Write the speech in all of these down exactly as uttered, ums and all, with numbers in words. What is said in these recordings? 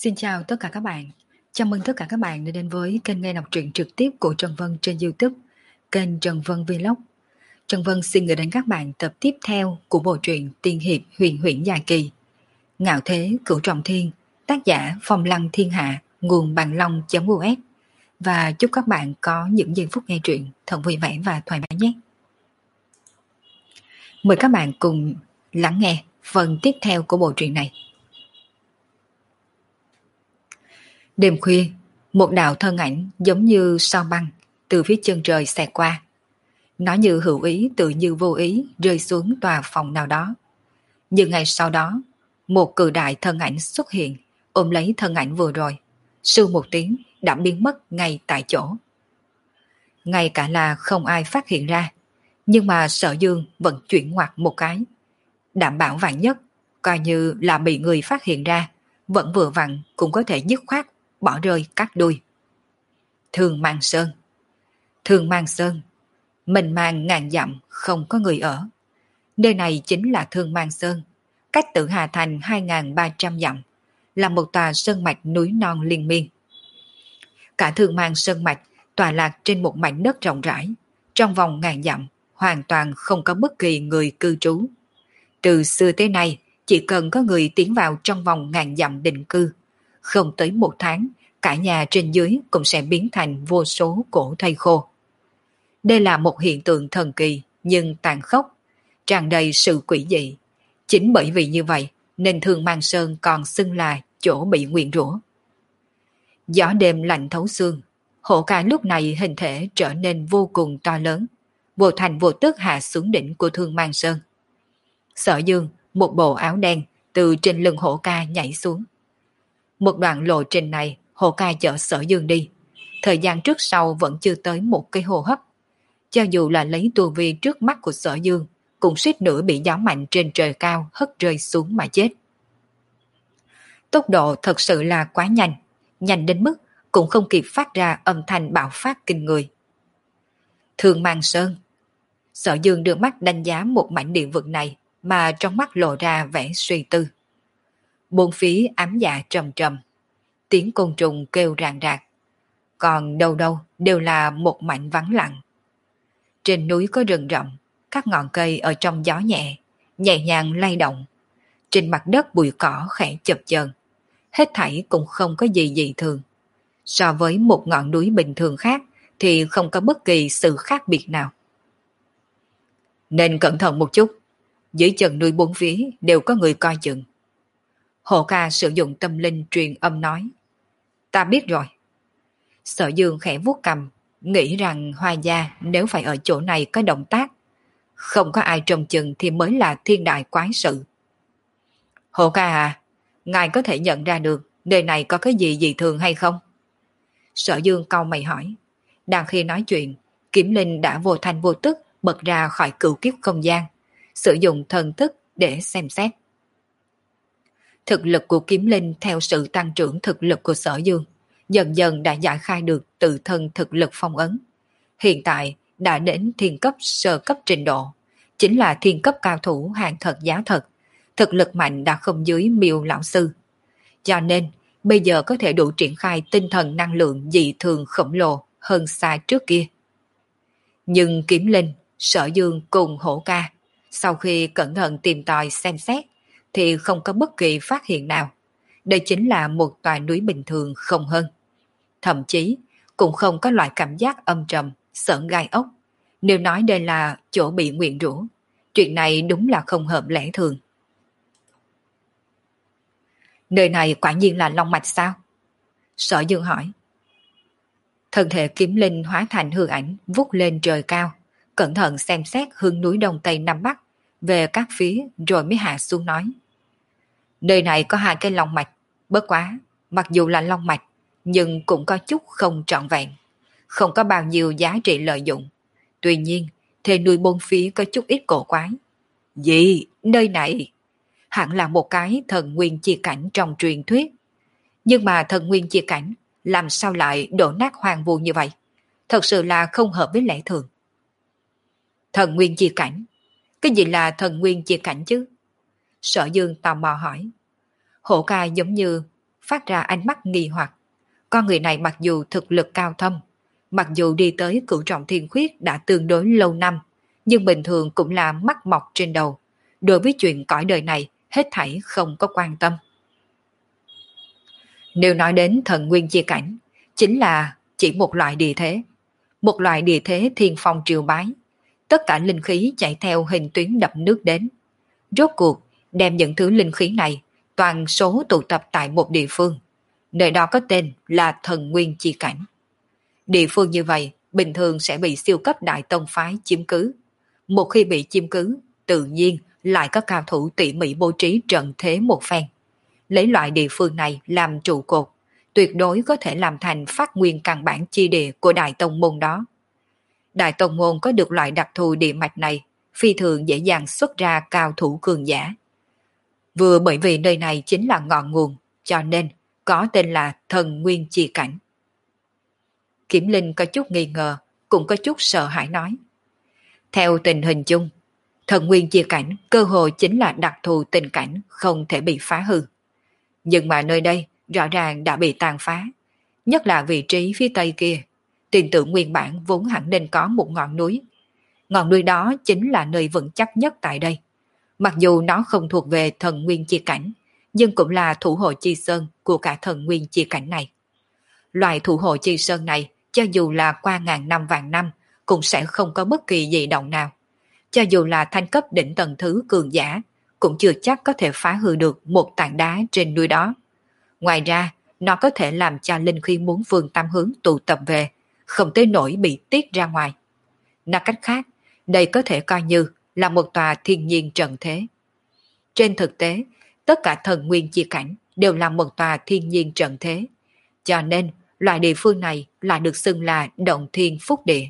Xin chào tất cả các bạn. Chào mừng tất cả các bạn đã đến với kênh nghe đọc truyện trực tiếp của Trần Vân trên YouTube, kênh Trần Vân Vlog. Trần Vân xin gửi đến các bạn tập tiếp theo của bộ truyện tiên hiệp huyền huyễn dài kỳ Ngạo Thế Cửu Trọng Thiên, tác giả Phong Lăng Thiên Hạ, nguồn bằng long.us. Và chúc các bạn có những giây phút nghe truyện thật vui vẻ và thoải mái nhé. Mời các bạn cùng lắng nghe phần tiếp theo của bộ truyện này. Đêm khuya, một đạo thân ảnh giống như sao băng từ phía chân trời xẹt qua. Nó như hữu ý tự như vô ý rơi xuống tòa phòng nào đó. Nhưng ngay sau đó, một cự đại thân ảnh xuất hiện, ôm lấy thân ảnh vừa rồi. Sưu một tiếng đã biến mất ngay tại chỗ. Ngay cả là không ai phát hiện ra, nhưng mà Sở Dương vẫn chuyển ngoặt một cái. Đảm bảo vạn nhất, coi như là bị người phát hiện ra, vẫn vừa vặn cũng có thể dứt khoát bỏ rơi các đuôi. Thương Mang Sơn. Thương Mang Sơn, mình mang ngàn dặm không có người ở. Nơi này chính là Thương Mang Sơn, cách Tử Hà Thành hai nghìn ba trăm dặm, là một tòa sơn mạch núi non liên miên. Cả Thương Mang Sơn mạch tọa lạc trên một mảnh đất rộng rãi, trong vòng ngàn dặm hoàn toàn không có bất kỳ người cư trú. Từ xưa tới nay, chỉ cần có người tiến vào trong vòng ngàn dặm định cư, không tới một tháng, cả nhà trên dưới cũng sẽ biến thành vô số cổ thây khô. Đây là một hiện tượng thần kỳ nhưng tàn khốc, tràn đầy sự quỷ dị. Chính bởi vì như vậy nên Thương Mang Sơn còn xưng là chỗ bị nguyền rủa. Gió đêm lạnh thấu xương, Hổ Ca lúc này hình thể trở nên vô cùng to lớn, vô thành vô tức hạ xuống đỉnh của Thương Mang Sơn. Sở Dương, một bộ áo đen, từ trên lưng Hổ Ca nhảy xuống. Một đoạn lộ trình này, Hổ Ca chở Sở Dương đi. Thời gian trước sau vẫn chưa tới một cái hô hấp. Cho dù là lấy tu vi trước mắt của Sở Dương, cũng suýt nữa bị gió mạnh trên trời cao hất rơi xuống mà chết. Tốc độ thật sự là quá nhanh, nhanh đến mức cũng không kịp phát ra âm thanh bạo phát kinh người. Thương Mang Sơn. Sở Dương đưa mắt đánh giá một mảnh địa vực này, mà trong mắt lộ ra vẻ suy tư. Bốn phía ám dạ trầm trầm, tiếng côn trùng kêu ràng rạc, còn đâu đâu đều là một mảnh vắng lặng. Trên núi có rừng rậm, các ngọn cây ở trong gió nhẹ, nhẹ nhàng lay động. Trên mặt đất bụi cỏ khẽ chập chờn, hết thảy cũng không có gì dị thường. So với một ngọn núi bình thường khác thì không có bất kỳ sự khác biệt nào. Nên cẩn thận một chút, dưới chân núi bốn phía đều có người coi chừng. Hổ Ca sử dụng tâm linh truyền âm nói. Ta biết rồi. Sở Dương khẽ vuốt cằm, nghĩ rằng Hoa gia nếu phải ở chỗ này có động tác, không có ai trông chừng thì mới là thiên đại quái sự. Hổ Ca à, ngài có thể nhận ra được nơi này có cái gì dị thường hay không? Sở Dương cau mày hỏi. Đang khi nói chuyện, Kiếm Linh đã vô thanh vô tức bật ra khỏi cửu kiếp không gian, sử dụng thần thức để xem xét. Thực lực của Kiếm Linh theo sự tăng trưởng thực lực của Sở Dương, dần dần đã giải khai được tự thân thực lực phong ấn. Hiện tại đã đến thiên cấp sơ cấp trình độ, chính là thiên cấp cao thủ hàng thật giá thật, thực lực mạnh đã không dưới Miêu lão sư. Cho nên bây giờ có thể đủ triển khai tinh thần năng lượng dị thường khổng lồ hơn xa trước kia. Nhưng Kiếm Linh, Sở Dương cùng Hổ Ca, sau khi cẩn thận tìm tòi xem xét, thì không có bất kỳ phát hiện nào. Đây chính là một tòa núi bình thường không hơn. Thậm chí cũng không có loại cảm giác âm trầm, sởn gai ốc. Nếu nói đây là chỗ bị nguyền rủa, chuyện này đúng là không hợp lẽ thường. Nơi này quả nhiên là Long Mạch sao? Sở Dương hỏi. Thân thể Kiếm Linh hóa thành hư ảnh vút lên trời cao, cẩn thận xem xét hướng núi đông tây nam bắc, về các phía rồi mới hạ xuống nói. Nơi này có hai cái long mạch, bất quá, mặc dù là long mạch, nhưng cũng có chút không trọn vẹn, không có bao nhiêu giá trị lợi dụng. Tuy nhiên, thế núi bốn phía có chút ít cổ quái. Gì? Nơi này? Hẳn là một cái thần nguyên chi cảnh trong truyền thuyết. Nhưng mà thần nguyên chi cảnh, làm sao lại đổ nát hoang vu như vậy? Thật sự là không hợp với lẽ thường. Thần nguyên chi cảnh? Cái gì là thần nguyên chi cảnh chứ? Sở Dương tò mò hỏi. Hổ Ca giống như phát ra ánh mắt nghi hoặc. Con người này mặc dù thực lực cao thâm, mặc dù đi tới cửu trọng thiên khuyết đã tương đối lâu năm, nhưng bình thường cũng là mắt mọc trên đầu. Đối với chuyện cõi đời này, hết thảy không có quan tâm. Nếu nói đến thần nguyên chi cảnh, chính là chỉ một loại địa thế. Một loại địa thế thiên phong triều bái. Tất cả linh khí chạy theo hình tuyến đập nước đến. Rốt cuộc, đem những thứ linh khí này toàn số tụ tập tại một địa phương. Nơi đó có tên là thần nguyên chi cảnh. Địa phương như vậy, bình thường sẽ bị siêu cấp đại tông phái chiếm cứ. Một khi bị chiếm cứ, tự nhiên lại có cao thủ tỉ mỉ bố trí trận thế một phen. Lấy loại địa phương này làm trụ cột, tuyệt đối có thể làm thành phát nguyên căn bản chi địa của đại tông môn đó. Đại tông môn có được loại đặc thù địa mạch này, phi thường dễ dàng xuất ra cao thủ cường giả. Vừa bởi vì nơi này chính là ngọn nguồn, cho nên có tên là thần nguyên chi cảnh. Kiểm Linh có chút nghi ngờ, cũng có chút sợ hãi nói. Theo tình hình chung, thần nguyên chi cảnh cơ hội chính là đặc thù tình cảnh không thể bị phá hư. Nhưng mà nơi đây rõ ràng đã bị tàn phá, nhất là vị trí phía tây kia. Tin tưởng nguyên bản vốn hẳn nên có một ngọn núi. Ngọn núi đó chính là nơi vững chắc nhất tại đây. Mặc dù nó không thuộc về thần nguyên chi cảnh, nhưng cũng là thủ hộ chi sơn của cả thần nguyên chi cảnh này. Loại thủ hộ chi sơn này, cho dù là qua ngàn năm vạn năm, cũng sẽ không có bất kỳ dị động nào. Cho dù là thanh cấp đỉnh tầng thứ cường giả, cũng chưa chắc có thể phá hư được một tảng đá trên núi đó. Ngoài ra, nó có thể làm cho linh khí muốn phương tam hướng tụ tập về, không tới nỗi bị tiết ra ngoài. Nói cách khác, đây có thể coi như là một tòa thiên nhiên trận thế. Trên thực tế, tất cả thần nguyên chi cảnh đều là một tòa thiên nhiên trận thế. Cho nên, loại địa phương này lại được xưng là động thiên phúc địa.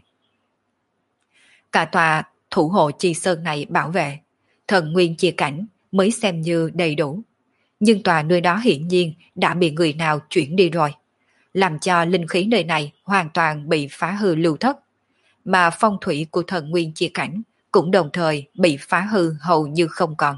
Cả tòa thủ hộ chi sơn này bảo vệ, thần nguyên chi cảnh mới xem như đầy đủ. Nhưng tòa nơi đó hiển nhiên đã bị người nào chuyển đi rồi, làm cho linh khí nơi này hoàn toàn bị phá hư lưu thất, mà phong thủy của thần nguyên chi cảnh cũng đồng thời bị phá hư hầu như không còn.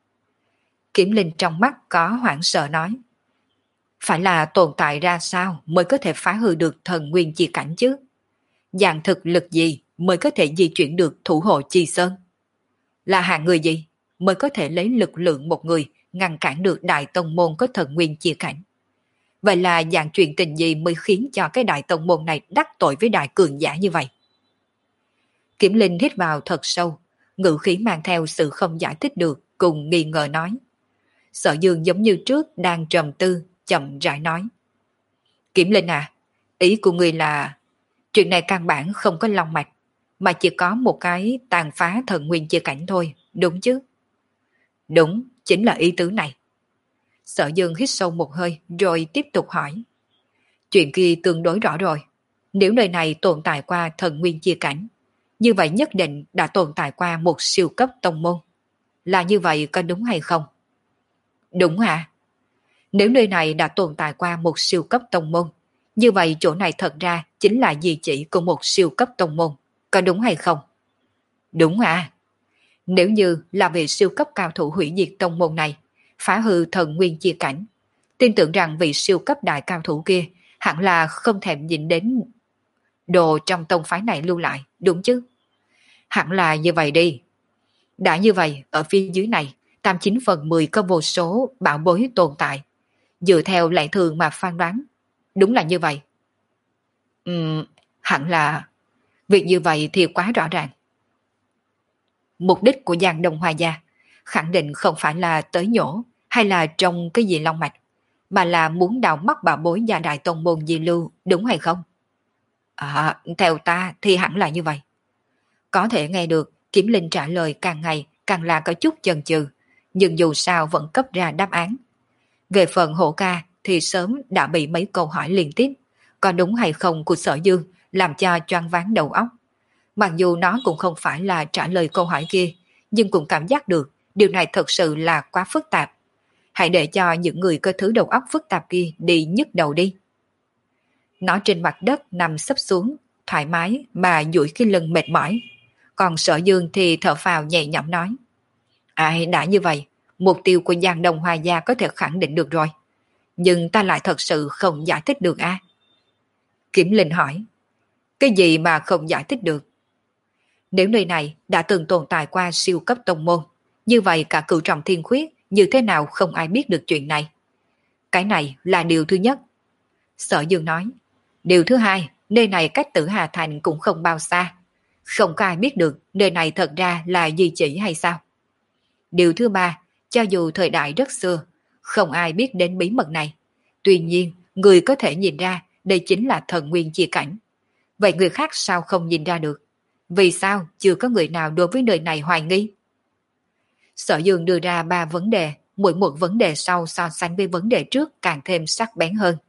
Kiểm Linh trong mắt có hoảng sợ nói, phải là tồn tại ra sao mới có thể phá hư được thần nguyên chi cảnh chứ? Dạng thực lực gì mới có thể di chuyển được thủ hộ chi sơn? Là hạng người gì mới có thể lấy lực lượng một người ngăn cản được đại tông môn có thần nguyên chi cảnh? Vậy là dạng chuyện tình gì mới khiến cho cái đại tông môn này đắc tội với đại cường giả như vậy? Kiểm Linh hít vào thật sâu, ngữ khí mang theo sự không giải thích được, cùng nghi ngờ nói. Sở Dương giống như trước đang trầm tư, chậm rãi nói. Kiểm Linh à, ý của người là chuyện này căn bản không có long mạch, mà chỉ có một cái tàn phá thần nguyên chi cảnh thôi, đúng chứ? Đúng, chính là ý tứ này. Sở Dương hít sâu một hơi rồi tiếp tục hỏi. Chuyện kia tương đối rõ rồi. Nếu nơi này tồn tại qua thần nguyên chi cảnh, như vậy nhất định đã tồn tại qua một siêu cấp tông môn. Là như vậy có đúng hay không? Đúng hả? Nếu nơi này đã tồn tại qua một siêu cấp tông môn, như vậy chỗ này thật ra chính là di chỉ của một siêu cấp tông môn. Có đúng hay không? Đúng hả? Nếu như là vị siêu cấp cao thủ hủy diệt tông môn này, phá hư thần nguyên chi cảnh, tin tưởng rằng vị siêu cấp đại cao thủ kia hẳn là không thèm nhìn đến đồ trong tông phái này lưu lại, đúng chứ? Hẳn là như vậy đi. Đã như vậy, ở phía dưới này, tám chín phần mười có vô số bảo bối tồn tại. Dựa theo lẽ thường mà phán đoán, đúng là như vậy. Ừm, hẳn là... Việc như vậy thì quá rõ ràng. Mục đích của Giang Đông Hoa Gia khẳng định không phải là tới nhổ hay là trong cái gì long mạch, mà là muốn đào mắt bảo bối gia đại tông môn di lưu, đúng hay không? À, theo ta thì hẳn là như vậy. Có thể nghe được Kiểm Linh trả lời càng ngày càng là có chút chần chừ, nhưng dù sao vẫn cấp ra đáp án. Về phần Hổ Ca thì sớm đã bị mấy câu hỏi liên tiếp, có đúng hay không của Sở Dương làm cho choáng váng đầu óc. Mặc dù nó cũng không phải là trả lời câu hỏi kia, nhưng cũng cảm giác được điều này thật sự là quá phức tạp. Hãy để cho những người có thứ đầu óc phức tạp kia đi nhức đầu đi. Nó trên mặt đất nằm sấp xuống, thoải mái mà duỗi cái lưng mệt mỏi. Còn Sở Dương thì thở phào nhẹ nhõm nói. Ai đã như vậy, mục tiêu của Giang Đông Hoa Gia có thể khẳng định được rồi. nhưng ta lại thật sự không giải thích được a. À? Kiểm Linh hỏi, cái gì mà không giải thích được? Nếu nơi này đã từng tồn tại qua siêu cấp tông môn, như vậy cả cửu trọng thiên khuyết như thế nào không ai biết được chuyện này? Cái này là điều thứ nhất. Sở Dương nói, điều thứ hai, nơi này cách Tử Hà Thành cũng không bao xa. Không có ai biết được nơi này thật ra là di chỉ hay sao? Điều thứ ba, cho dù thời đại rất xưa, không ai biết đến bí mật này. Tuy nhiên, người có thể nhìn ra đây chính là thần nguyên chi cảnh. Vậy người khác sao không nhìn ra được? Vì sao chưa có người nào đối với nơi này hoài nghi? Sở Dương đưa ra ba vấn đề, mỗi một vấn đề sau so sánh với vấn đề trước càng thêm sắc bén hơn.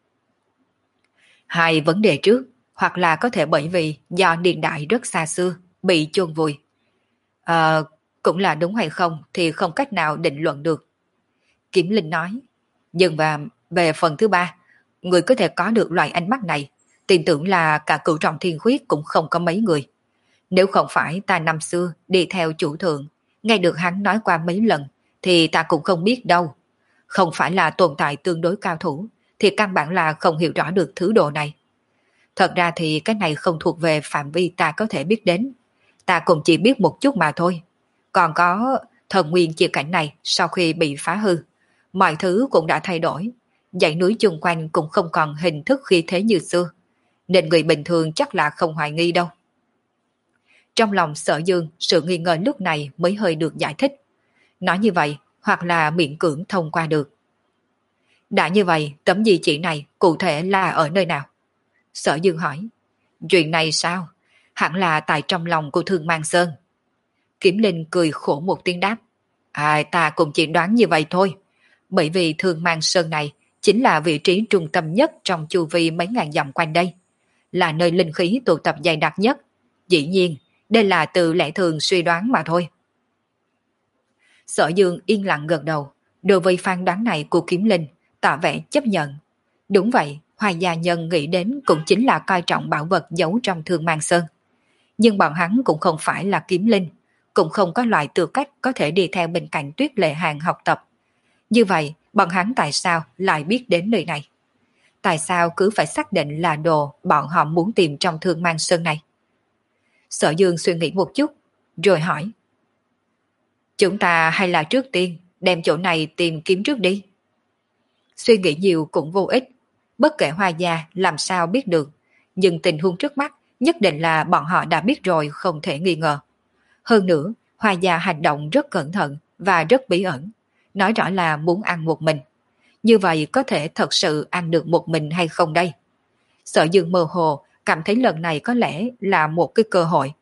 Hai vấn đề trước, hoặc là có thể bởi vì do niên đại rất xa xưa, bị chôn vùi. Ờ, cũng là đúng hay không thì không cách nào định luận được. Kiểm Linh nói, nhưng và về phần thứ ba, người có thể có được loại ánh mắt này, tin tưởng là cả cửu trọng thiên khuyết cũng không có mấy người. Nếu không phải ta năm xưa đi theo chủ thượng, nghe được hắn nói qua mấy lần, thì ta cũng không biết đâu. Không phải là tồn tại tương đối cao thủ, thì căn bản là không hiểu rõ được thứ đồ này. Thật ra thì cái này không thuộc về phạm vi ta có thể biết đến. Ta cũng chỉ biết một chút mà thôi. Còn có thần nguyên chia cảnh này sau khi bị phá hư, mọi thứ cũng đã thay đổi. Dãy núi chung quanh cũng không còn hình thức khi thế như xưa, nên người bình thường chắc là không hoài nghi đâu. Trong lòng Sở Dương, sự nghi ngờ lúc này mới hơi được giải thích. Nói như vậy, hoặc là miễn cưỡng thông qua được. Đã như vậy, tấm di chỉ này cụ thể là ở nơi nào? Sở Dương hỏi. Chuyện này sao? Hẳn là tại trong lòng của Thương Mang Sơn. Kiểm Linh cười khổ một tiếng đáp. À, ta cũng chỉ đoán như vậy thôi. Bởi vì Thương Mang Sơn này chính là vị trí trung tâm nhất trong chu vi mấy ngàn dặm quanh đây. Là nơi linh khí tụ tập dày đặc nhất. Dĩ nhiên, đây là từ lẽ thường suy đoán mà thôi. Sở Dương yên lặng gật đầu. Đối với phán đoán này của Kiếm Linh, tỏ vẻ chấp nhận. Đúng vậy, Hoài Gia Nhân nghĩ đến cũng chính là coi trọng bảo vật giấu trong Thương Mang Sơn. Nhưng bọn hắn cũng không phải là Kiếm Linh, cũng không có loại tư cách có thể đi theo bên cạnh Tuyết Lệ Hàng học tập. Như vậy, bọn hắn tại sao lại biết đến nơi này? Tại sao cứ phải xác định là đồ bọn họ muốn tìm trong Thương Mang Sơn này? Sở Dương suy nghĩ một chút, rồi hỏi. Chúng ta hay là trước tiên đem chỗ này tìm kiếm trước đi? Suy nghĩ nhiều cũng vô ích. Bất kể Hoa Gia làm sao biết được, nhưng tình huống trước mắt nhất định là bọn họ đã biết rồi, không thể nghi ngờ. Hơn nữa, Hoa Gia hành động rất cẩn thận và rất bí ẩn, nói rõ là muốn ăn một mình. Như vậy có thể thật sự ăn được một mình hay không đây? Sở Dương mơ hồ cảm thấy lần này có lẽ là một cái cơ hội.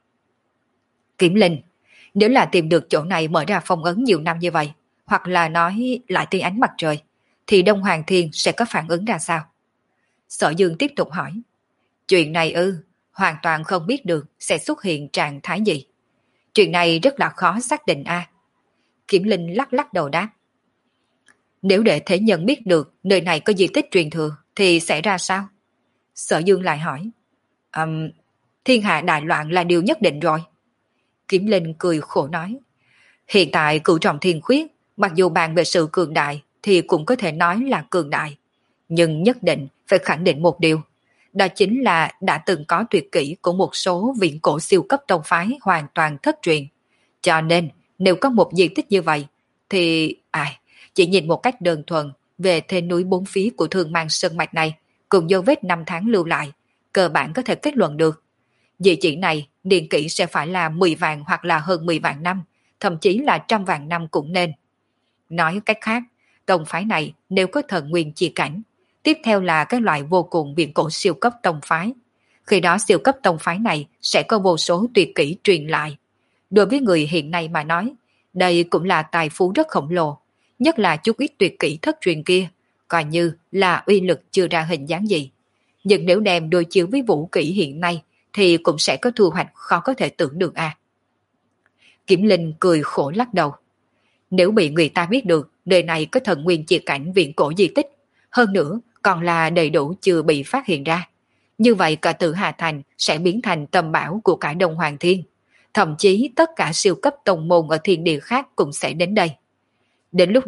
Kiểm Linh, nếu là tìm được chỗ này mở ra phong ấn nhiều năm như vậy, hoặc là nói lại tia ánh mặt trời, thì Đông Hoàng Thiên sẽ có phản ứng ra sao? Sở Dương tiếp tục hỏi. Chuyện này ư, hoàn toàn không biết được sẽ xuất hiện trạng thái gì. Chuyện này rất là khó xác định a. À? Kiểm Linh lắc lắc đầu đáp. Nếu để thế nhân biết được nơi này có di tích truyền thừa thì sẽ ra sao? Sở Dương lại hỏi. Um, thiên hạ đại loạn là điều nhất định rồi. Kiểm Linh cười khổ nói. Hiện tại cửu trọng thiên khuyết, mặc dù bàn về sự cường đại thì cũng có thể nói là cường đại. Nhưng nhất định phải khẳng định một điều. Đó chính là đã từng có tuyệt kỹ của một số viện cổ siêu cấp tông phái hoàn toàn thất truyền. Cho nên nếu có một di tích như vậy thì ai chỉ nhìn một cách đơn thuần về thế núi bốn phía của Thương Mang Sơn mạch này cùng dấu vết năm tháng lưu lại, cơ bản có thể kết luận được. Di chỉ này niên kỷ sẽ phải là mười vạn hoặc là hơn mười vạn năm, thậm chí là trăm vạn năm cũng nên. Nói cách khác, tông phái này nếu có thần nguyên chi cảnh, tiếp theo là các loại vô cùng viện cổ siêu cấp tông phái. Khi đó siêu cấp tông phái này sẽ có vô số tuyệt kỹ truyền lại. Đối với người hiện nay mà nói, đây cũng là tài phú rất khổng lồ, nhất là chút ít tuyệt kỹ thất truyền kia, coi như là uy lực chưa ra hình dáng gì. Nhưng nếu đem đối chiếu với vũ kỹ hiện nay thì cũng sẽ có thu hoạch khó có thể tưởng được à. Kiểm Linh cười khổ lắc đầu. Nếu bị người ta biết được nơi này có thần nguyên chia cảnh viện cổ di tích, hơn nữa còn là đầy đủ chưa bị phát hiện ra, như vậy cả Tử Hà Thành sẽ biến thành tầm bảo của cả Đông Hoàng Thiên. Thậm chí tất cả siêu cấp tông môn ở thiên địa khác cũng sẽ đến đây. Đến lúc đó,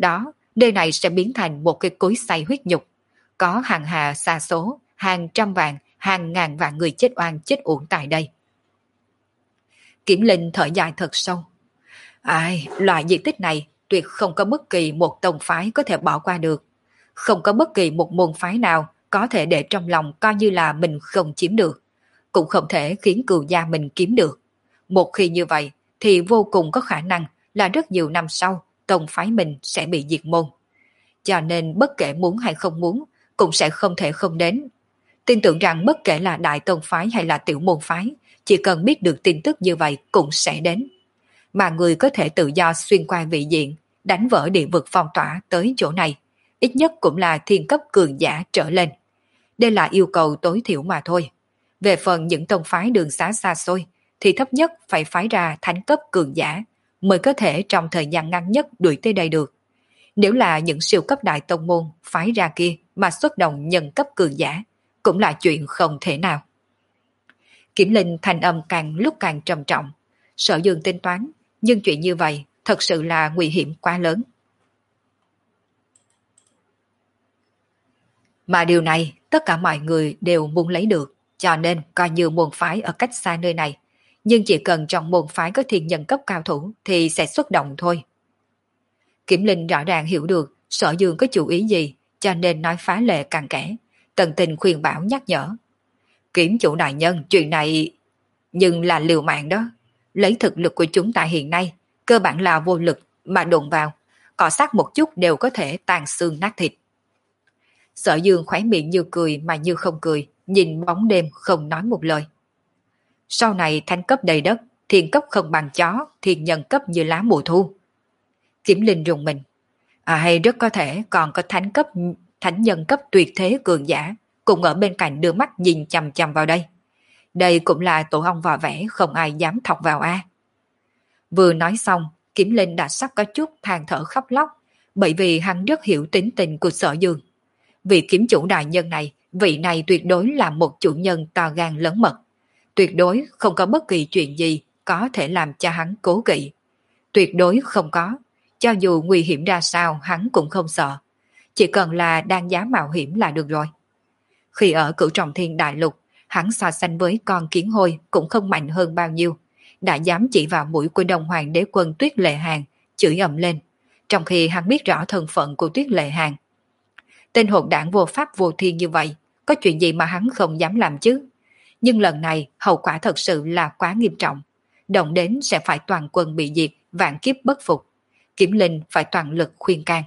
nơi này sẽ biến thành một cái cối xay huyết nhục, có hàng hà xa số, hàng trăm vạn, hàng ngàn vạn người chết oan chết uổng tại đây. Kiểm Linh thở dài thật sâu. Ai, loại diện tích này tuyệt không có bất kỳ một tông phái có thể bỏ qua được. Không có bất kỳ một môn phái nào có thể để trong lòng coi như là mình không chiếm được. Cũng không thể khiến cừu gia mình kiếm được. Một khi như vậy thì vô cùng có khả năng là rất nhiều năm sau tông phái mình sẽ bị diệt môn. Cho nên bất kể muốn hay không muốn cũng sẽ không thể không đến. Tin tưởng rằng bất kể là đại tông phái hay là tiểu môn phái, chỉ cần biết được tin tức như vậy cũng sẽ đến. Mà người có thể tự do xuyên qua vị diện, đánh vỡ địa vực phong tỏa tới chỗ này, ít nhất cũng là thiên cấp cường giả trở lên. Đây là yêu cầu tối thiểu mà thôi. Về phần những tông phái đường xá xa xôi, thì thấp nhất phải phái ra thánh cấp cường giả, mới có thể trong thời gian ngắn nhất đuổi tới đây được. Nếu là những siêu cấp đại tông môn phái ra kia mà xuất động nhân cấp cường giả, cũng là chuyện không thể nào. Kiểm Linh thanh âm càng lúc càng trầm trọng. Sở Dương tính toán, nhưng chuyện như vậy thật sự là nguy hiểm quá lớn. Mà điều này tất cả mọi người đều muốn lấy được, cho nên coi như môn phái ở cách xa nơi này. Nhưng chỉ cần trong môn phái có thiên nhân cấp cao thủ thì sẽ xuất động thôi. Kiểm Linh rõ ràng hiểu được Sở Dương có chủ ý gì, cho nên nói phá lệ càng kẽ, tận tình khuyên bảo nhắc nhở. Kiểm chủ đại nhân, chuyện này nhưng là liều mạng đó. Lấy thực lực của chúng ta hiện nay, cơ bản là vô lực mà đụng vào, cọ sát một chút đều có thể tàn xương nát thịt. Sở Dương khóe miệng như cười mà như không cười, nhìn bóng đêm không nói một lời. Sau này thánh cấp đầy đất, thiên cấp không bằng chó, thiên nhân cấp như lá mùa thu. Kiểm Linh rùng mình. À hay rất có thể còn có thánh cấp, thánh nhân cấp tuyệt thế cường giả, cùng ở bên cạnh đưa mắt nhìn chằm chằm vào đây. Đây cũng là tổ ong vò vẽ không ai dám thọc vào a. Vừa nói xong, Kiểm Linh đã sắp có chút than thở khóc lóc, bởi vì hắn rất hiểu tính tình của Sở Dương. Vị kiếm chủ đại nhân này, vị này tuyệt đối là một chủ nhân to gan lớn mật. Tuyệt đối không có bất kỳ chuyện gì có thể làm cho hắn cố kỵ. Tuyệt đối không có, cho dù nguy hiểm ra sao hắn cũng không sợ. Chỉ cần là đang giá mạo hiểm là được rồi. Khi ở Cửu Trọng Thiên Đại Lục, hắn so sánh với con kiến hôi cũng không mạnh hơn bao nhiêu, đã dám chỉ vào mũi của Đông Hoàng đế quân Tuyết Lệ Hàn, chửi ầm lên, trong khi hắn biết rõ thân phận của Tuyết Lệ Hàn. Tên hỗn đảng vô pháp vô thiên như vậy, có chuyện gì mà hắn không dám làm chứ? Nhưng lần này hậu quả thật sự là quá nghiêm trọng, động đến sẽ phải toàn quân bị diệt, vạn kiếp bất phục. Kiểm Linh phải toàn lực khuyên can.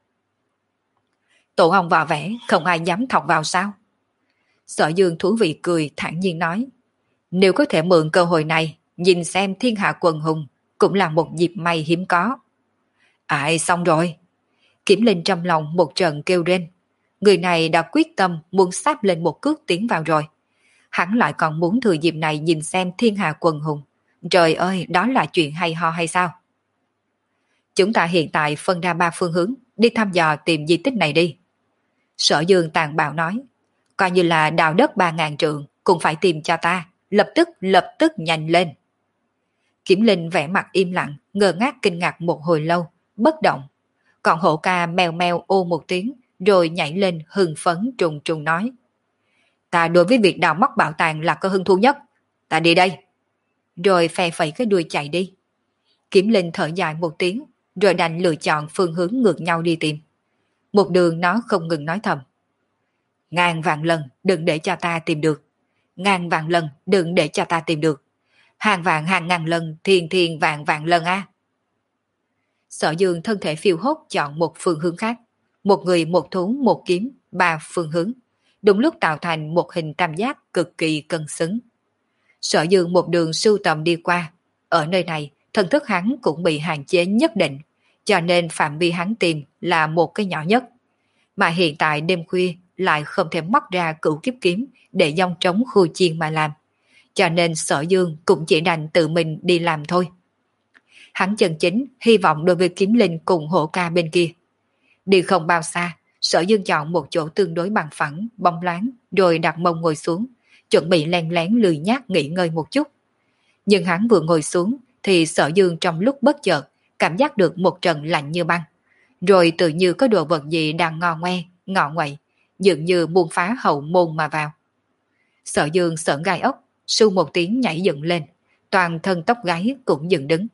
Tổ ong vò vẽ không ai dám thọc vào sao? Sở Dương thú vị cười thản nhiên nói, nếu có thể mượn cơ hội này nhìn xem thiên hạ quần hùng cũng là một dịp may hiếm có. Ai xong rồi. Kiểm Linh trong lòng một trận kêu rên. Người này đã quyết tâm muốn sáp lên một cước tiến vào rồi. Hắn lại còn muốn thừa dịp này nhìn xem thiên hạ quần hùng. Trời ơi, đó là chuyện hay ho hay sao? Chúng ta hiện tại phân ra ba phương hướng, đi thăm dò tìm di tích này đi. Sở Dương tàn bạo nói, coi như là đào đất ba ngàn trượng, cũng phải tìm cho ta, lập tức, lập tức nhanh lên. Kiểm Linh vẻ mặt im lặng, ngơ ngác kinh ngạc một hồi lâu, bất động. Còn hổ ca mèo mèo ô một tiếng, rồi nhảy lên hưng phấn trùng trùng nói, ta đối với việc đào móc bảo tàng là có hứng thú nhất, ta đi đây. Rồi phe phẩy cái đuôi chạy đi. Kiểm Linh thở dài một tiếng, rồi đành lựa chọn phương hướng ngược nhau đi tìm. Một đường nó không ngừng nói thầm, ngàn vạn lần đừng để cho ta tìm được, ngàn vạn lần đừng để cho ta tìm được, hàng vạn hàng ngàn lần, thiên thiên vạn vạn lần a. Sở Dương thân thể phiêu hốt chọn một phương hướng khác, một người một thú một kiếm, ba phương hướng, đúng lúc tạo thành một hình tam giác cực kỳ cân xứng. Sở Dương một đường sưu tầm đi qua, ở nơi này thần thức hắn cũng bị hạn chế nhất định, cho nên phạm vi hắn tìm là một cái nhỏ nhất. Mà hiện tại đêm khuya lại không thể móc ra cửu kiếp kiếm để dòng trống khu chiên mà làm, cho nên Sở Dương cũng chỉ đành tự mình đi làm thôi. Hắn chân chính hy vọng đối với Kiếm Linh cùng hổ ca bên kia. Đi không bao xa, Sở Dương chọn một chỗ tương đối bằng phẳng, bóng loáng, rồi đặt mông ngồi xuống, chuẩn bị len lén lười nhác nghỉ ngơi một chút. Nhưng hắn vừa ngồi xuống thì Sở Dương trong lúc bất chợt cảm giác được một trận lạnh như băng. rồi tự như có đồ vật gì đang ngò ngoe, ngọ nguậy, dường như buông phá hậu môn mà vào. Sở Dương sởn gai ốc, su một tiếng nhảy dựng lên, toàn thân tóc gáy cũng dựng đứng.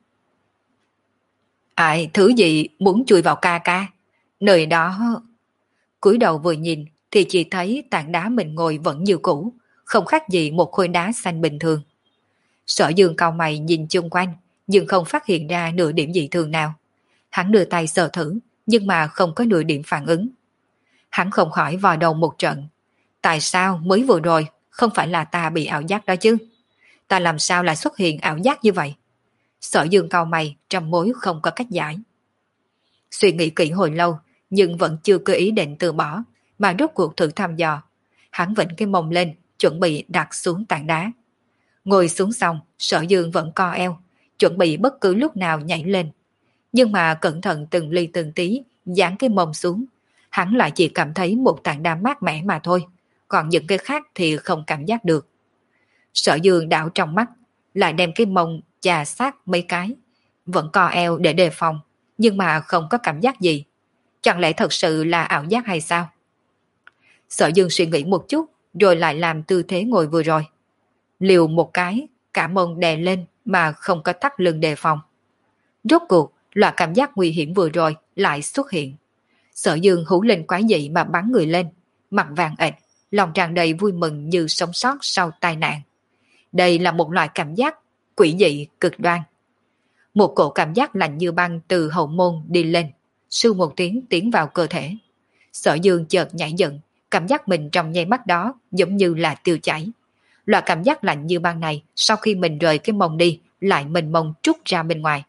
Ai, thứ gì muốn chui vào ca ca? Nơi đó... Cúi đầu vừa nhìn thì chỉ thấy tảng đá mình ngồi vẫn như cũ, không khác gì một khối đá xanh bình thường. Sở Dương cau mày nhìn chung quanh, nhưng không phát hiện ra nửa điểm dị thường nào. Hắn đưa tay sờ thử, nhưng mà không có nửa điểm phản ứng. Hắn không khỏi vò đầu một trận. Tại sao mới vừa rồi không phải là ta bị ảo giác đó chứ? Ta làm sao lại xuất hiện ảo giác như vậy? Sở Dương cau mày, trăm mối không có cách giải. Suy nghĩ kỹ hồi lâu, nhưng vẫn chưa cơ ý định từ bỏ, mà rốt cuộc thử thăm dò. Hắn vịnh cái mông lên, chuẩn bị đặt xuống tảng đá. Ngồi xuống xong, Sở Dương vẫn co eo, chuẩn bị bất cứ lúc nào nhảy lên. Nhưng mà cẩn thận từng ly từng tí, dán cái mông xuống. Hắn lại chỉ cảm thấy một tảng đá mát mẻ mà thôi, còn những cái khác thì không cảm giác được. Sở Dương đảo trong mắt, lại đem cái mông chà sát mấy cái. Vẫn co eo để đề phòng, nhưng mà không có cảm giác gì. Chẳng lẽ thật sự là ảo giác hay sao? Sở Dương suy nghĩ một chút, rồi lại làm tư thế ngồi vừa rồi. Liều một cái, cả mông đè lên mà không có thắt lưng đề phòng. Rốt cuộc, loại cảm giác nguy hiểm vừa rồi lại xuất hiện. Sở Dương hú lên quái dị mà bắn người lên, mặt vàng ệch, lòng tràn đầy vui mừng như sống sót sau tai nạn. Đây là một loại cảm giác quỷ dị cực đoan. Một cổ cảm giác lạnh như băng từ hậu môn đi lên, sư một tiếng tiến vào cơ thể. Sở Dương chợt nhảy dựng, cảm giác mình trong nháy mắt đó giống như là tiêu chảy. Loại cảm giác lạnh như băng này sau khi mình rời cái mông đi lại mình mông trút ra bên ngoài.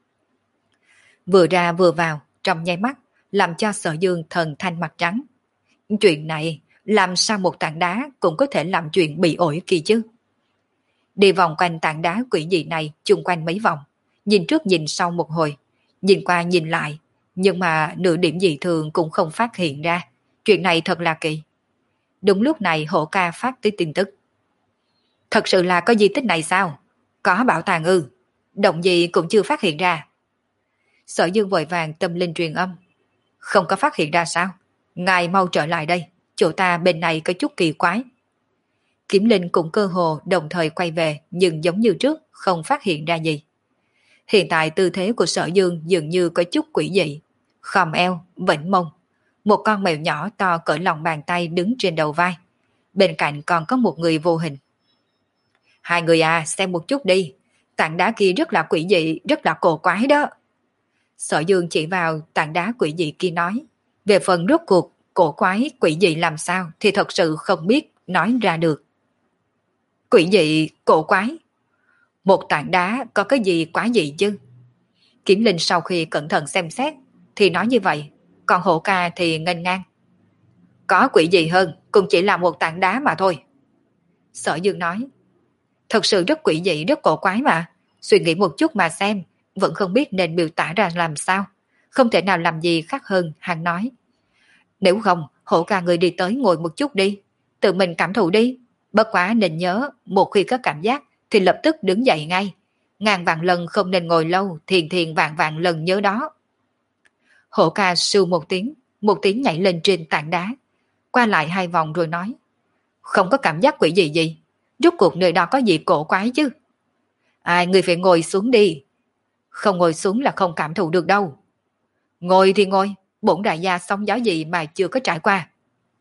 Vừa ra vừa vào trong nháy mắt làm cho Sở Dương thần thanh mặt trắng. Chuyện này làm sao một tảng đá cũng có thể làm chuyện bị ổi kỳ chứ? Đi vòng quanh tảng đá quỷ dị này chung quanh mấy vòng, nhìn trước nhìn sau một hồi, nhìn qua nhìn lại, nhưng mà nửa điểm dị thường cũng không phát hiện ra. Chuyện này thật là kỳ. Đúng lúc này Hổ Ca phát tới tin tức. Thật sự là có di tích này sao? Có bảo tàng ư? Động gì cũng chưa phát hiện ra. Sở Dương vội vàng tâm linh truyền âm. Không có phát hiện ra sao? Ngài mau trở lại đây, chỗ ta bên này có chút kỳ quái. Kiểm Linh cũng cơ hồ đồng thời quay về, nhưng giống như trước không phát hiện ra gì. Hiện tại tư thế của Sở Dương dường như có chút quỷ dị. Khom eo, vĩnh mông. Một con mèo nhỏ to cỡ lòng bàn tay đứng trên đầu vai. Bên cạnh còn có một người vô hình. Hai người à, xem một chút đi. Tảng đá kia rất là quỷ dị, rất là cổ quái đó. Sở Dương chỉ vào tảng đá quỷ dị kia nói. Về phần rốt cuộc, cổ quái, quỷ dị làm sao thì thật sự không biết nói ra được. Quỷ dị, cổ quái. Một tảng đá có cái gì quá dị chứ? Kiểm Linh sau khi cẩn thận xem xét thì nói như vậy, còn Hổ Ca thì nghênh ngang. Có quỷ gì hơn, cũng chỉ là một tảng đá mà thôi. Sở Dương nói. Thật sự rất quỷ dị, rất cổ quái mà. Suy nghĩ một chút mà xem, vẫn không biết nên miêu tả ra làm sao. Không thể nào làm gì khác hơn, hắn nói. Nếu không, Hổ Ca người đi tới ngồi một chút đi. Tự mình cảm thụ đi. Bất quá nên nhớ, một khi có cảm giác thì lập tức đứng dậy ngay. Ngàn vạn lần không nên ngồi lâu, thiền thiền vạn vạn lần nhớ đó. Hổ Ca sưu một tiếng, một tiếng nhảy lên trên tảng đá. Qua lại hai vòng rồi nói. Không có cảm giác quỷ gì gì. Rốt cuộc nơi đó có gì cổ quái chứ? Ai, người phải ngồi xuống đi. Không ngồi xuống là không cảm thụ được đâu. Ngồi thì ngồi, bổn đại gia sóng gió gì mà chưa có trải qua.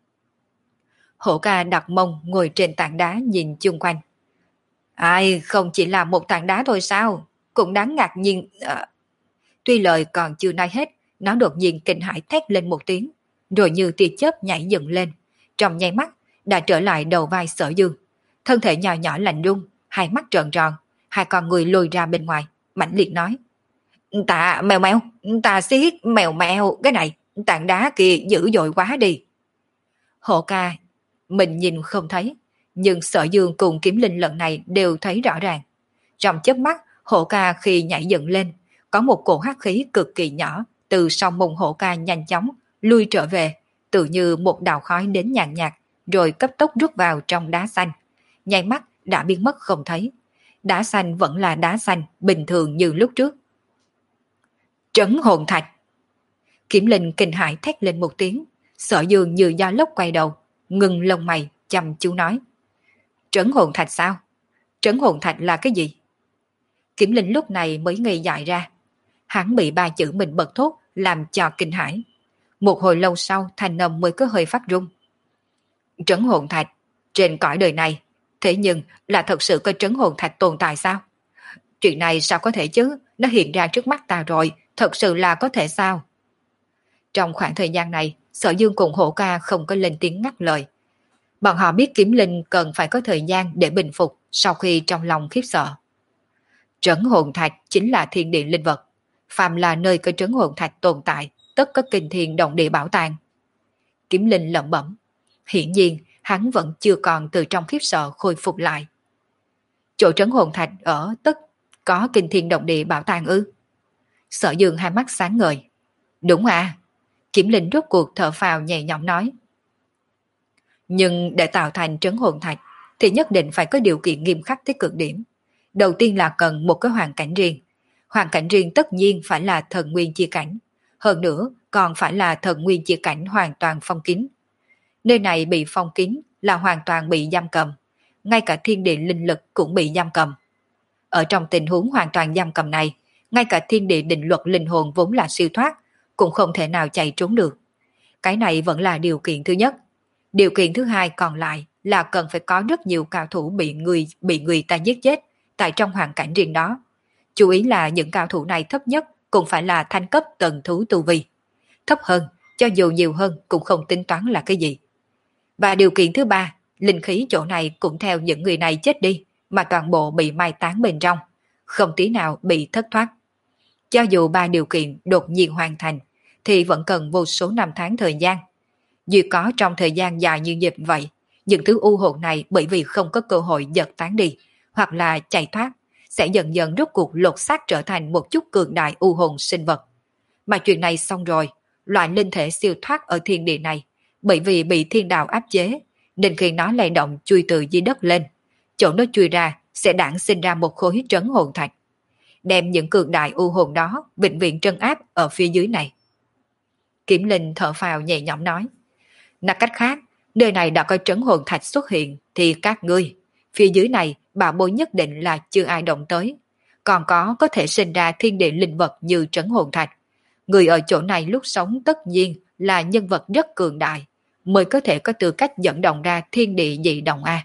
Hổ Ca đặt mông ngồi trên tảng đá nhìn chung quanh. Ai, không chỉ là một tảng đá thôi sao? Cũng đáng ngạc nhiên. À... Tuy lời còn chưa nói hết, nó đột nhiên kinh hãi thét lên một tiếng, rồi như tia chớp nhảy dựng lên. Trong nháy mắt, đã trở lại đầu vai Sở Dương. Thân thể nhỏ nhỏ lạnh rung, hai mắt trợn tròn, hai con người lôi ra bên ngoài, mãnh liệt nói. Ta mèo mèo, ta xiết mèo mèo, cái này, tảng đá kia dữ dội quá đi. Hổ Ca, mình nhìn không thấy, nhưng Sở Dương cùng Kiếm Linh lần này đều thấy rõ ràng. Trong chớp mắt, Hổ Ca khi nhảy dựng lên, có một cổ hắc khí cực kỳ nhỏ từ sau mông Hổ Ca nhanh chóng lui trở về, tự như một đạo khói đến nhàn nhạt, rồi cấp tốc rút vào trong đá xanh. Nháy mắt đã biến mất không thấy. Đá xanh vẫn là đá xanh bình thường như lúc trước. Trấn hồn thạch. Kiểm Linh kinh hãi thét lên một tiếng, Sở Dương như gió lốc quay đầu, ngừng lông mày, chăm chú nói. Trấn hồn thạch sao? Trấn hồn thạch là cái gì? Kiểm Linh lúc này mới ngây dại ra. Hắn bị ba chữ mình bật thốt làm cho kinh hãi. Một hồi lâu sau thanh âm mới có hơi phát run. Trấn hồn thạch, trên cõi đời này, thế nhưng là thật sự có trấn hồn thạch tồn tại sao? Chuyện này sao có thể chứ? Nó hiện ra trước mắt ta rồi, thật sự là có thể sao? Trong khoảng thời gian này, Sở Dương cùng Hổ Ca không có lên tiếng ngắt lời. Bọn họ biết Kiếm Linh cần phải có thời gian để bình phục sau khi trong lòng khiếp sợ. Trấn hồn thạch chính là thiên địa linh vật. Phàm là nơi có trấn hồn thạch tồn tại, tất có kinh thiên động địa bảo tàng. Kiếm Linh lẩm bẩm. Hiển nhiên, hắn vẫn chưa còn từ trong khiếp sợ khôi phục lại. Chỗ trấn hồn thạch ở tất có kinh thiên động địa bảo tàng ư? Sở Dương hai mắt sáng ngời. Đúng à? Kiếm Linh rốt cuộc thở phào nhẹ nhõm nói. Nhưng để tạo thành trấn hồn thạch thì nhất định phải có điều kiện nghiêm khắc tới cực điểm. Đầu tiên là cần một cái hoàn cảnh riêng. Hoàn cảnh riêng tất nhiên phải là thần nguyên chia cảnh. Hơn nữa còn phải là thần nguyên chia cảnh hoàn toàn phong kín. Nơi này bị phong kín là hoàn toàn bị giam cầm. Ngay cả thiên địa linh lực cũng bị giam cầm. Ở trong tình huống hoàn toàn giam cầm này, ngay cả thiên địa định luật linh hồn vốn là siêu thoát, cũng không thể nào chạy trốn được. Cái này vẫn là điều kiện thứ nhất. Điều kiện thứ hai còn lại là cần phải có rất nhiều cao thủ bị người bị người ta giết chết tại trong hoàn cảnh riêng đó. Chú ý là những cao thủ này thấp nhất cũng phải là thanh cấp tầng thú tu vi. Thấp hơn, cho dù nhiều hơn cũng không tính toán là cái gì. Và điều kiện thứ ba, linh khí chỗ này cũng theo những người này chết đi mà toàn bộ bị mai táng bên trong, không tí nào bị thất thoát. Cho dù ba điều kiện đột nhiên hoàn thành thì vẫn cần vô số năm tháng thời gian. Dù có trong thời gian dài như dịch vậy, những thứ u hồn này bởi vì không có cơ hội giật tán đi hoặc là chạy thoát, sẽ dần dần rốt cuộc lột xác trở thành một chút cường đại u hồn sinh vật. Mà chuyện này xong rồi, loại linh thể siêu thoát ở thiên địa này, bởi vì bị thiên đạo áp chế, nên khi nó lay động chui từ dưới đất lên, chỗ nó chui ra sẽ đản sinh ra một khối trấn hồn thạch, đem những cường đại u hồn đó vĩnh viễn trấn áp ở phía dưới này. Kiểm Linh thở phào nhẹ nhõm nói. Nói cách khác, nơi này đã có trấn hồn thạch xuất hiện thì các ngươi, phía dưới này bảo bối nhất định là chưa ai động tới. Còn có có thể sinh ra thiên địa linh vật như trấn hồn thạch. Người ở chỗ này lúc sống tất nhiên là nhân vật rất cường đại, mới có thể có tư cách dẫn động ra thiên địa dị động A.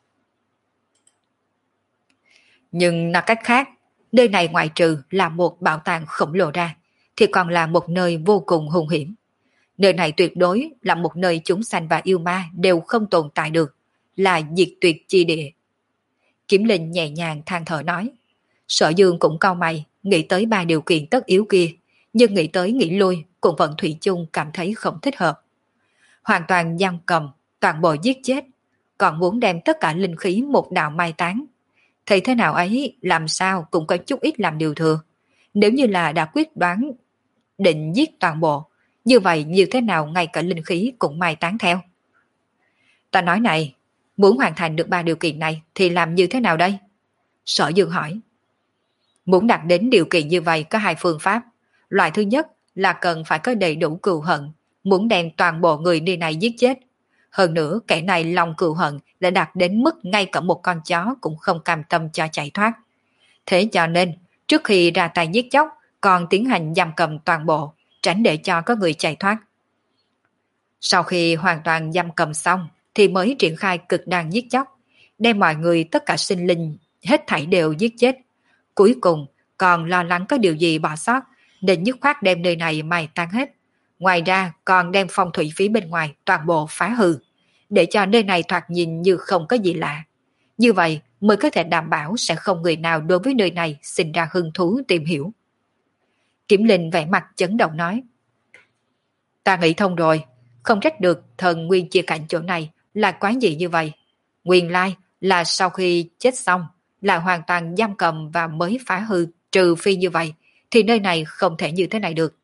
Nhưng nói cách khác, nơi này ngoại trừ là một bảo tàng khổng lồ ra, thì còn là một nơi vô cùng hung hiểm. Nơi này tuyệt đối là một nơi chúng sanh và yêu ma đều không tồn tại được, là diệt tuyệt chi địa. Kiếm Linh nhẹ nhàng than thở nói. Sở Dương cũng cau mày, nghĩ tới ba điều kiện tất yếu kia, nhưng nghĩ tới nghĩ lui cũng vẫn thủy chung cảm thấy không thích hợp. Hoàn toàn giam cầm, toàn bộ giết chết, còn muốn đem tất cả linh khí một đạo mai táng. Thì thế nào ấy làm sao cũng có chút ít làm điều thừa. Nếu như là đã quyết đoán định giết toàn bộ, như vậy như thế nào ngay cả linh khí cũng mai tán theo. Ta nói này, muốn hoàn thành được ba điều kiện này thì làm như thế nào đây? Sở Dương hỏi. Muốn đạt đến điều kiện như vậy có hai phương pháp. Loại thứ nhất là cần phải có đầy đủ cừu hận, muốn đem toàn bộ người đi này giết chết. Hơn nữa kẻ này lòng cừu hận đã đạt đến mức ngay cả một con chó cũng không cam tâm cho chạy thoát. Thế cho nên, trước khi ra tay giết chóc, còn tiến hành giam cầm toàn bộ, tránh để cho có người chạy thoát. Sau khi hoàn toàn giam cầm xong, thì mới triển khai cực đoan giết chóc, đem mọi người tất cả sinh linh hết thảy đều giết chết. Cuối cùng còn lo lắng có điều gì bỏ sót, nên dứt khoát đem nơi này mai táng hết. Ngoài ra còn đem phong thủy phía bên ngoài toàn bộ phá hư, để cho nơi này thoạt nhìn như không có gì lạ. Như vậy mới có thể đảm bảo sẽ không người nào đối với nơi này sinh ra hứng thú tìm hiểu. Kiểm Linh vẻ mặt chấn động nói. Ta nghĩ thông rồi, không trách được thần nguyên chia cạnh chỗ này là quái gì như vậy. Nguyên lai là sau khi chết xong là hoàn toàn giam cầm và mới phá hư, trừ phi như vậy thì nơi này không thể như thế này được.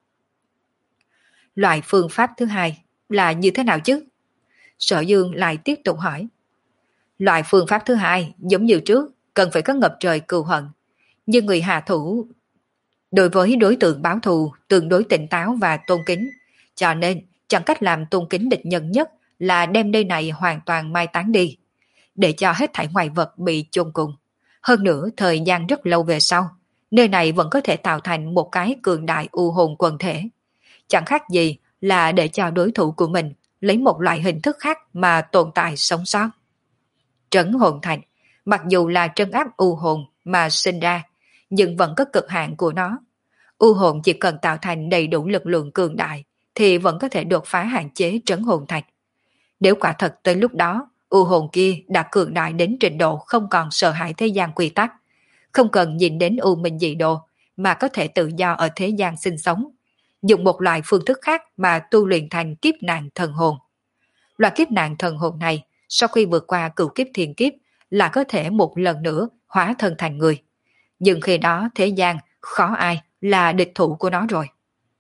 Loại phương pháp thứ hai là như thế nào chứ? Sở Dương lại tiếp tục hỏi. Loại phương pháp thứ hai giống như trước, cần phải có ngập trời cừu hận. Nhưng người hạ thủ Đối với đối tượng báo thù tương đối tỉnh táo và tôn kính, cho nên chọn cách làm tôn kính địch nhân nhất là đem nơi này hoàn toàn mai táng đi, để cho hết thảy ngoại vật bị chôn cùng. Hơn nữa thời gian rất lâu về sau, nơi này vẫn có thể tạo thành một cái cường đại u hồn quần thể. Chẳng khác gì là để cho đối thủ của mình lấy một loại hình thức khác mà tồn tại sống sót. Trấn hồn thạch, mặc dù là trấn áp u hồn mà sinh ra, nhưng vẫn có cực hạn của nó. U hồn chỉ cần tạo thành đầy đủ lực lượng cường đại thì vẫn có thể đột phá hạn chế trấn hồn thạch. Nếu quả thật tới lúc đó, u hồn kia đã cường đại đến trình độ không còn sợ hãi thế gian quy tắc, không cần nhìn đến u minh dị đồ mà có thể tự do ở thế gian sinh sống, dùng một loại phương thức khác mà tu luyện thành kiếp nạn thần hồn. Loại kiếp nạn thần hồn này, sau khi vượt qua cửu kiếp thiên kiếp, là có thể một lần nữa hóa thân thành người. Nhưng khi đó thế gian khó ai là địch thủ của nó rồi.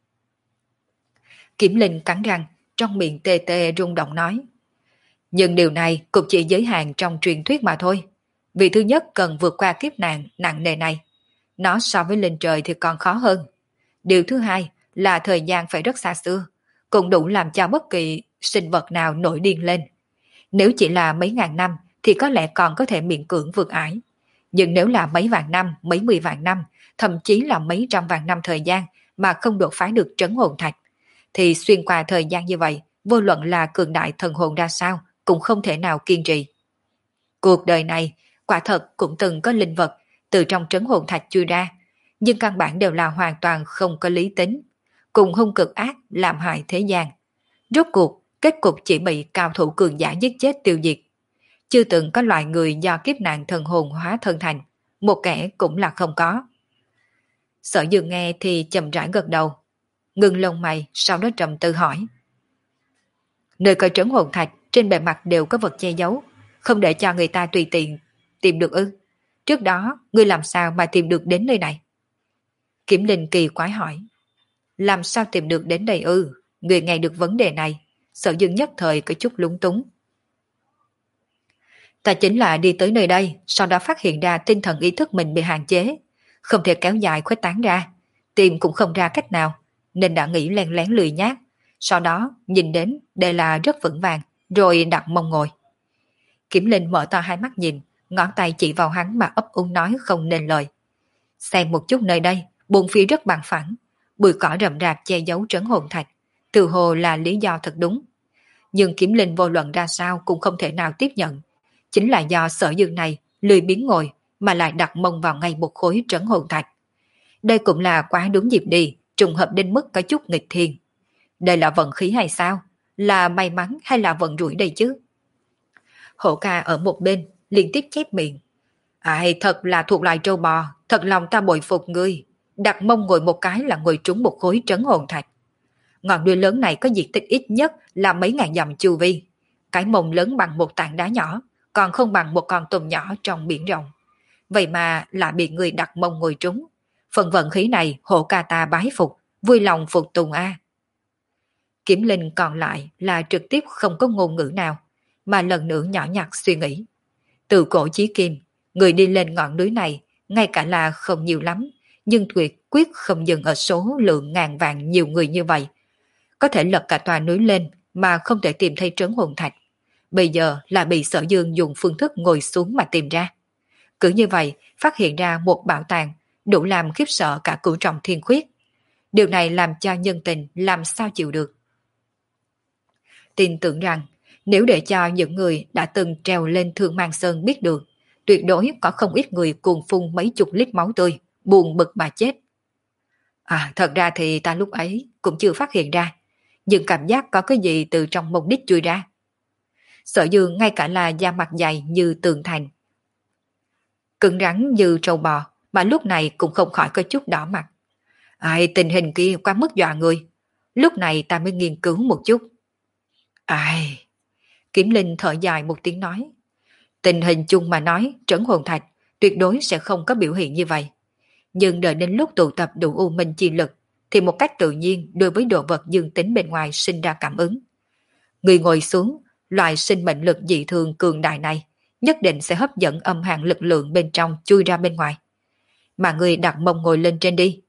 Kiểm Linh cắn răng, trong miệng tê tê rung động nói. Nhưng điều này cũng chỉ giới hạn trong truyền thuyết mà thôi. Vì thứ nhất cần vượt qua kiếp nạn nặng nề này. Nó so với lên trời thì còn khó hơn. Điều thứ hai là thời gian phải rất xa xưa, cũng đủ làm cho bất kỳ sinh vật nào nổi điên lên. Nếu chỉ là mấy ngàn năm thì có lẽ còn có thể miễn cưỡng vượt ải. Nhưng nếu là mấy vạn năm, mấy mươi vạn năm, thậm chí là mấy trăm vạn năm thời gian mà không đột phá được trấn hồn thạch, thì xuyên qua thời gian như vậy, vô luận là cường đại thần hồn ra sao, cũng không thể nào kiên trì. Cuộc đời này, quả thật cũng từng có linh vật từ trong trấn hồn thạch chui ra, nhưng căn bản đều là hoàn toàn không có lý tính, cùng hung cực ác làm hại thế gian. Rốt cuộc, kết cục chỉ bị cao thủ cường giả giết chết tiêu diệt. Chưa từng có loại người do kiếp nạn thần hồn hóa thân thành, một kẻ cũng là không có. Sở Dương nghe thì chậm rãi gật đầu, ngừng lông mày, sau đó trầm tư hỏi. Nơi coi trấn hồn thạch trên bề mặt đều có vật che giấu, không để cho người ta tùy tiện tìm được ư? Trước đó, ngươi làm sao mà tìm được đến nơi này? Kiểm Linh kỳ quái hỏi. Làm sao tìm được đến đây ư? Người nghe được vấn đề này, Sở Dương nhất thời có chút lúng túng. Ta chính là đi tới nơi đây, sau đó phát hiện ra tinh thần ý thức mình bị hạn chế, không thể kéo dài khuếch tán ra, tìm cũng không ra cách nào, nên đã nghĩ lén lén lười nhác. Sau đó nhìn đến đây là rất vững vàng, rồi đặt mông ngồi. Kiểm Linh mở to hai mắt nhìn, ngón tay chỉ vào hắn mà ấp úng nói không nên lời. Xem một chút nơi đây, bốn phía rất bằng phẳng, bụi cỏ rậm rạp che giấu trấn hồn thạch, từ hồ là lý do thật đúng. Nhưng Kiểm Linh vô luận ra sao cũng không thể nào tiếp nhận. Chính là do Sở Dương này lười biếng ngồi mà lại đặt mông vào ngay một khối trấn hồn thạch. Đây cũng là quá đúng dịp đi, trùng hợp đến mức có chút nghịch thiên. Đây là vận khí hay sao? Là may mắn hay là vận rủi đây chứ? Hổ ca ở một bên liên tiếp chép miệng. Ai thật là thuộc loài trâu bò, thật lòng ta bội phục ngươi. Đặt mông ngồi một cái là ngồi trúng một khối trấn hồn thạch. Ngọn núi lớn này có diện tích ít nhất là mấy ngàn dặm chu vi. Cái mông lớn bằng một tảng đá nhỏ, còn không bằng một con tôm nhỏ trong biển rộng. Vậy mà lại bị người đặt mông ngồi trúng. Phần vận khí này hổ ca ta bái phục, vui lòng phục tùng a. Kiểm Linh còn lại là trực tiếp không có ngôn ngữ nào, mà lần nữa nhỏ nhặt suy nghĩ. Từ cổ chí kim, người đi lên ngọn núi này, ngay cả là không nhiều lắm, nhưng tuyệt quyết không dừng ở số lượng ngàn vạn nhiều người như vậy. Có thể lật cả tòa núi lên mà không thể tìm thấy trấn hồn thạch. Bây giờ là bị Sở Dương dùng phương thức ngồi xuống mà tìm ra. Cứ như vậy, phát hiện ra một bảo tàng đủ làm khiếp sợ cả cửu trọng thiên khuyết. Điều này làm cho nhân tình làm sao chịu được. Tin tưởng rằng nếu để cho những người đã từng trèo lên Thương Mang Sơn biết được, tuyệt đối có không ít người cuồng phun mấy chục lít máu tươi, buồn bực mà chết. À, thật ra thì ta lúc ấy cũng chưa phát hiện ra, nhưng cảm giác có cái gì từ trong mông đít chui ra. Sở Dương ngay cả là da mặt dày như tường thành, cứng rắn như trâu bò, mà lúc này cũng không khỏi có chút đỏ mặt. Ai, tình hình kia quá mức dọa người. Lúc này ta mới nghiên cứu một chút. Ai... Kiểm Linh thở dài một tiếng nói. Tình hình chung mà nói, trấn hồn thạch tuyệt đối sẽ không có biểu hiện như vậy. Nhưng đợi đến lúc tụ tập đủ u minh chi lực, thì một cách tự nhiên đối với đồ vật dương tính bên ngoài sinh ra cảm ứng. Người ngồi xuống, loại sinh mệnh lực dị thường cường đại này nhất định sẽ hấp dẫn âm hàn lực lượng bên trong chui ra bên ngoài. Mà người đặt mông ngồi lên trên đi.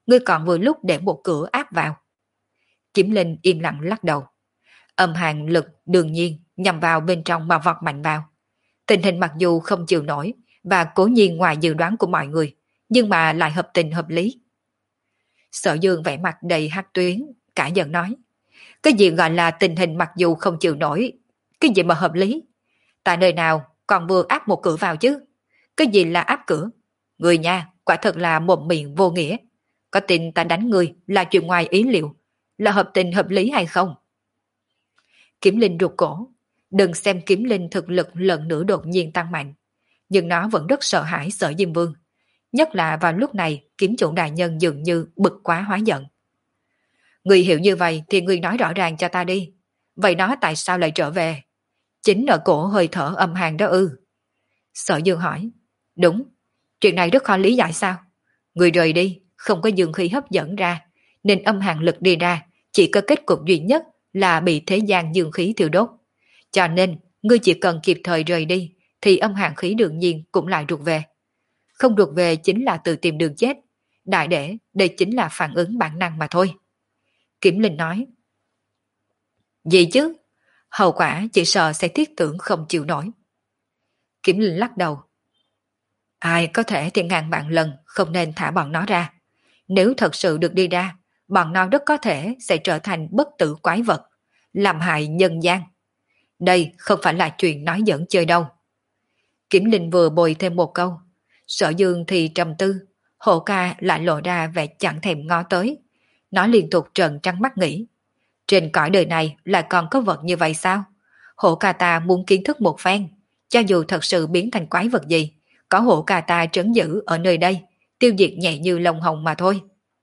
ngươi còn vừa lúc để một cửa áp vào. Kiếm Linh im lặng lắc đầu. Âm hàn lực đương nhiên nhằm vào bên trong mà vọt mạnh vào. Tình hình mặc dù không chịu nổi và cố nhiên ngoài dự đoán của mọi người, nhưng mà lại hợp tình hợp lý. Sở Dương vẻ mặt đầy hắc tuyến, cả giận nói. Cái gì gọi là tình hình mặc dù không chịu nổi, cái gì mà hợp lý? Tại nơi nào còn vừa áp một cửa vào chứ? Cái gì là áp cửa? Người nha, quả thật là một miệng vô nghĩa. Có tin ta đánh người là chuyện ngoài ý liệu, là hợp tình hợp lý hay không? Kiếm Linh rụt cổ. Đừng xem Kiếm Linh thực lực lần nữa đột nhiên tăng mạnh, nhưng nó vẫn rất sợ hãi Sở Diêm Vương. Nhất là vào lúc này kiếm chủ đại nhân dường như bực quá hóa giận. Người hiểu như vậy thì người nói rõ ràng cho ta đi. Vậy nó tại sao lại trở về? Chính ở cổ hơi thở âm hàn đó ư? Sở Dương hỏi. Đúng, chuyện này rất khó lý giải sao? Người rời đi, không có dương khí hấp dẫn ra, nên âm hàn lực đi ra, chỉ có kết cục duy nhất là bị thế gian dương khí thiêu đốt. Cho nên, ngươi chỉ cần kịp thời rời đi, thì âm hàn khí đương nhiên cũng lại ruột về. Không ruột về chính là tự tìm đường chết. Đại để, đây chính là phản ứng bản năng mà thôi. Kiểm Linh nói. Gì chứ? Hậu quả chỉ sợ sẽ thiết tưởng không chịu nổi. Kiểm Linh lắc đầu. Ai có thể thì ngàn vạn lần không nên thả bọn nó ra. Nếu thật sự được đi ra, bọn nó rất có thể sẽ trở thành bất tử quái vật, làm hại nhân gian. Đây không phải là chuyện nói giỡn chơi đâu. Kiểm Linh vừa bồi thêm một câu. Sở Dương thì trầm tư, Hổ Ca lại lộ ra vẻ chẳng thèm ngó tới. Nó liên tục trợn trắng mắt nghĩ. Trên cõi đời này lại còn có vật như vậy sao? Hổ Ca ta muốn kiến thức một phen. Cho dù thật sự biến thành quái vật gì, có Hổ Ca ta trấn giữ ở nơi đây, tiêu diệt nhẹ như lông hồng mà thôi.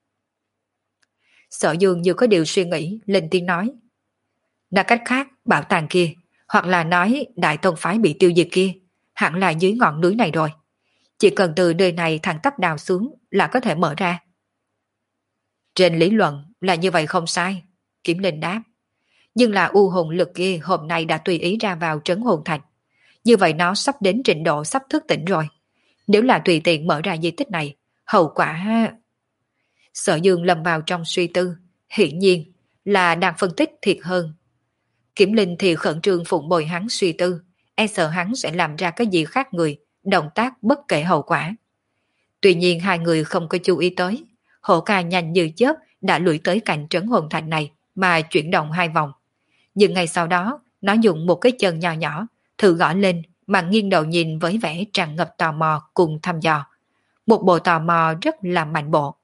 Sở Dương như có điều suy nghĩ, lên tiếng nói. Nói cách khác, bảo tàng kia, hoặc là nói đại tông phái bị tiêu diệt kia, hẳn là dưới ngọn núi này rồi. Chỉ cần từ nơi này thẳng tắp đào xuống là có thể mở ra. Trên lý luận là như vậy không sai, Kiếm Linh đáp. Nhưng là u hồn lực kia hôm nay đã tùy ý ra vào trấn hồn thạch. Như vậy nó sắp đến trình độ sắp thức tỉnh rồi. Nếu là tùy tiện mở ra di tích này, hậu quả... Sở Dương lầm vào trong suy tư, hiển nhiên là đang phân tích thiệt hơn. Kiểm Linh thì khẩn trương phụng bồi hắn suy tư, e sợ hắn sẽ làm ra cái gì khác người, động tác bất kể hậu quả. Tuy nhiên hai người không có chú ý tới, Hổ Ca nhanh như chớp đã lùi tới cạnh trấn hồn thạch này mà chuyển động hai vòng. Nhưng ngay sau đó, nó dùng một cái chân nhỏ nhỏ, thử gõ lên mà nghiêng đầu nhìn với vẻ tràn ngập tò mò cùng thăm dò. Một bộ tò mò rất là mạnh bộ.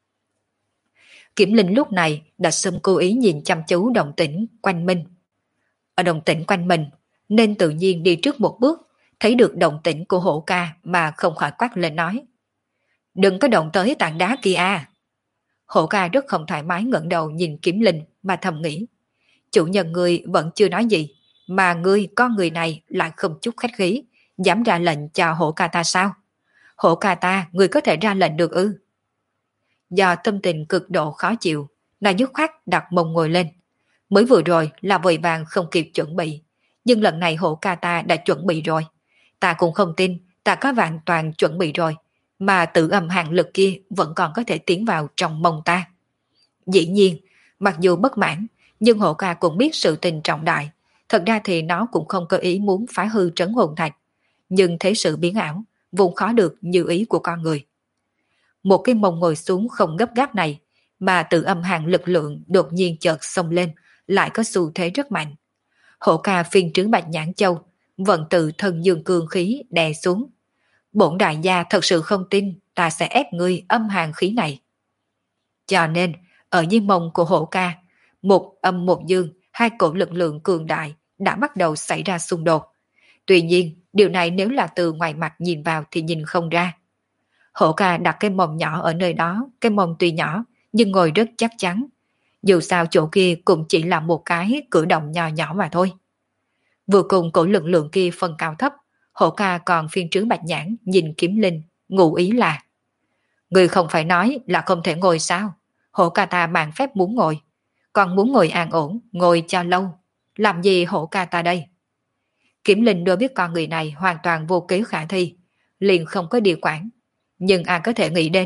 Kiểm Linh lúc này đã xâm cố ý nhìn chăm chú động tĩnh quanh mình. Ở động tĩnh quanh mình, nên tự nhiên đi trước một bước, thấy được động tĩnh của Hổ Ca mà không khỏi quát lên nói. Đừng có động tới tảng đá kia à. Hổ Ca rất không thoải mái ngẩng đầu nhìn Kiếm Linh mà thầm nghĩ. Chủ nhân ngươi vẫn chưa nói gì, mà ngươi con người này lại không chút khách khí, dám ra lệnh cho Hổ Ca ta sao? Hổ Ca ta, ngươi có thể ra lệnh được ư? Do tâm tình cực độ khó chịu, nàng dứt khoát đặt mông ngồi lên. Mới vừa rồi là vội vàng không kịp chuẩn bị, nhưng lần này Hổ Ca ta đã chuẩn bị rồi. Ta cũng không tin ta có hoàn toàn chuẩn bị rồi, mà tự âm hàn lực kia vẫn còn có thể tiến vào trong mông ta. Dĩ nhiên, mặc dù bất mãn, nhưng Hổ Ca cũng biết sự tình trọng đại. Thật ra thì nó cũng không có ý muốn phá hư trấn hồn thạch, nhưng thế sự biến ảo, vốn khó được như ý của con người. Một cái mông ngồi xuống không gấp gáp này, mà tự âm hàn lực lượng đột nhiên chợt xông lên, lại có xu thế rất mạnh. Hổ Ca phiên trướng Bạch Nhãn Châu, vận tự thân dương cương khí đè xuống. Bổn đại gia thật sự không tin ta sẽ ép ngươi âm hàn khí này. Cho nên, ở dưới mông của Hổ Ca, một âm một dương, hai cổ lực lượng cường đại đã bắt đầu xảy ra xung đột. Tuy nhiên, điều này nếu là từ ngoài mặt nhìn vào thì nhìn không ra. Hổ Ca đặt cái mông nhỏ ở nơi đó, cái mông tuy nhỏ, nhưng ngồi rất chắc chắn. Dù sao chỗ kia cũng chỉ là một cái cử động nhỏ nhỏ mà thôi. Vừa cùng cổ lực lượng kia phân cao thấp, Hổ Ca còn phiên trướng Bạch Nhãn nhìn Kiếm Linh, ngụ ý là: người không phải nói là không thể ngồi sao? Hổ Ca ta mang phép muốn ngồi, còn muốn ngồi an ổn, ngồi cho lâu. Làm gì Hổ Ca ta đây? Kiếm Linh đôi biết con người này hoàn toàn vô kế khả thi, liền không có điều quản. Nhưng ai có thể nghĩ đến,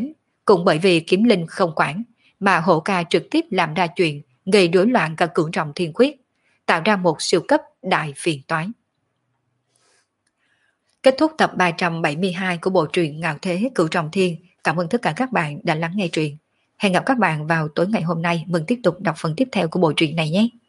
Cũng bởi vì kiếm linh không quản, mà Hổ Ca trực tiếp làm ra chuyện gây rối loạn cả cửu trọng thiên quyết, tạo ra một siêu cấp đại phiền toái. Kết thúc tập ba trăm bảy mươi hai của bộ truyện Ngạo Thế Cửu Trọng Thiên. Cảm ơn tất cả các bạn đã lắng nghe truyện. Hẹn gặp các bạn vào tối ngày hôm nay, mình tiếp tục đọc phần tiếp theo của bộ truyện này nhé.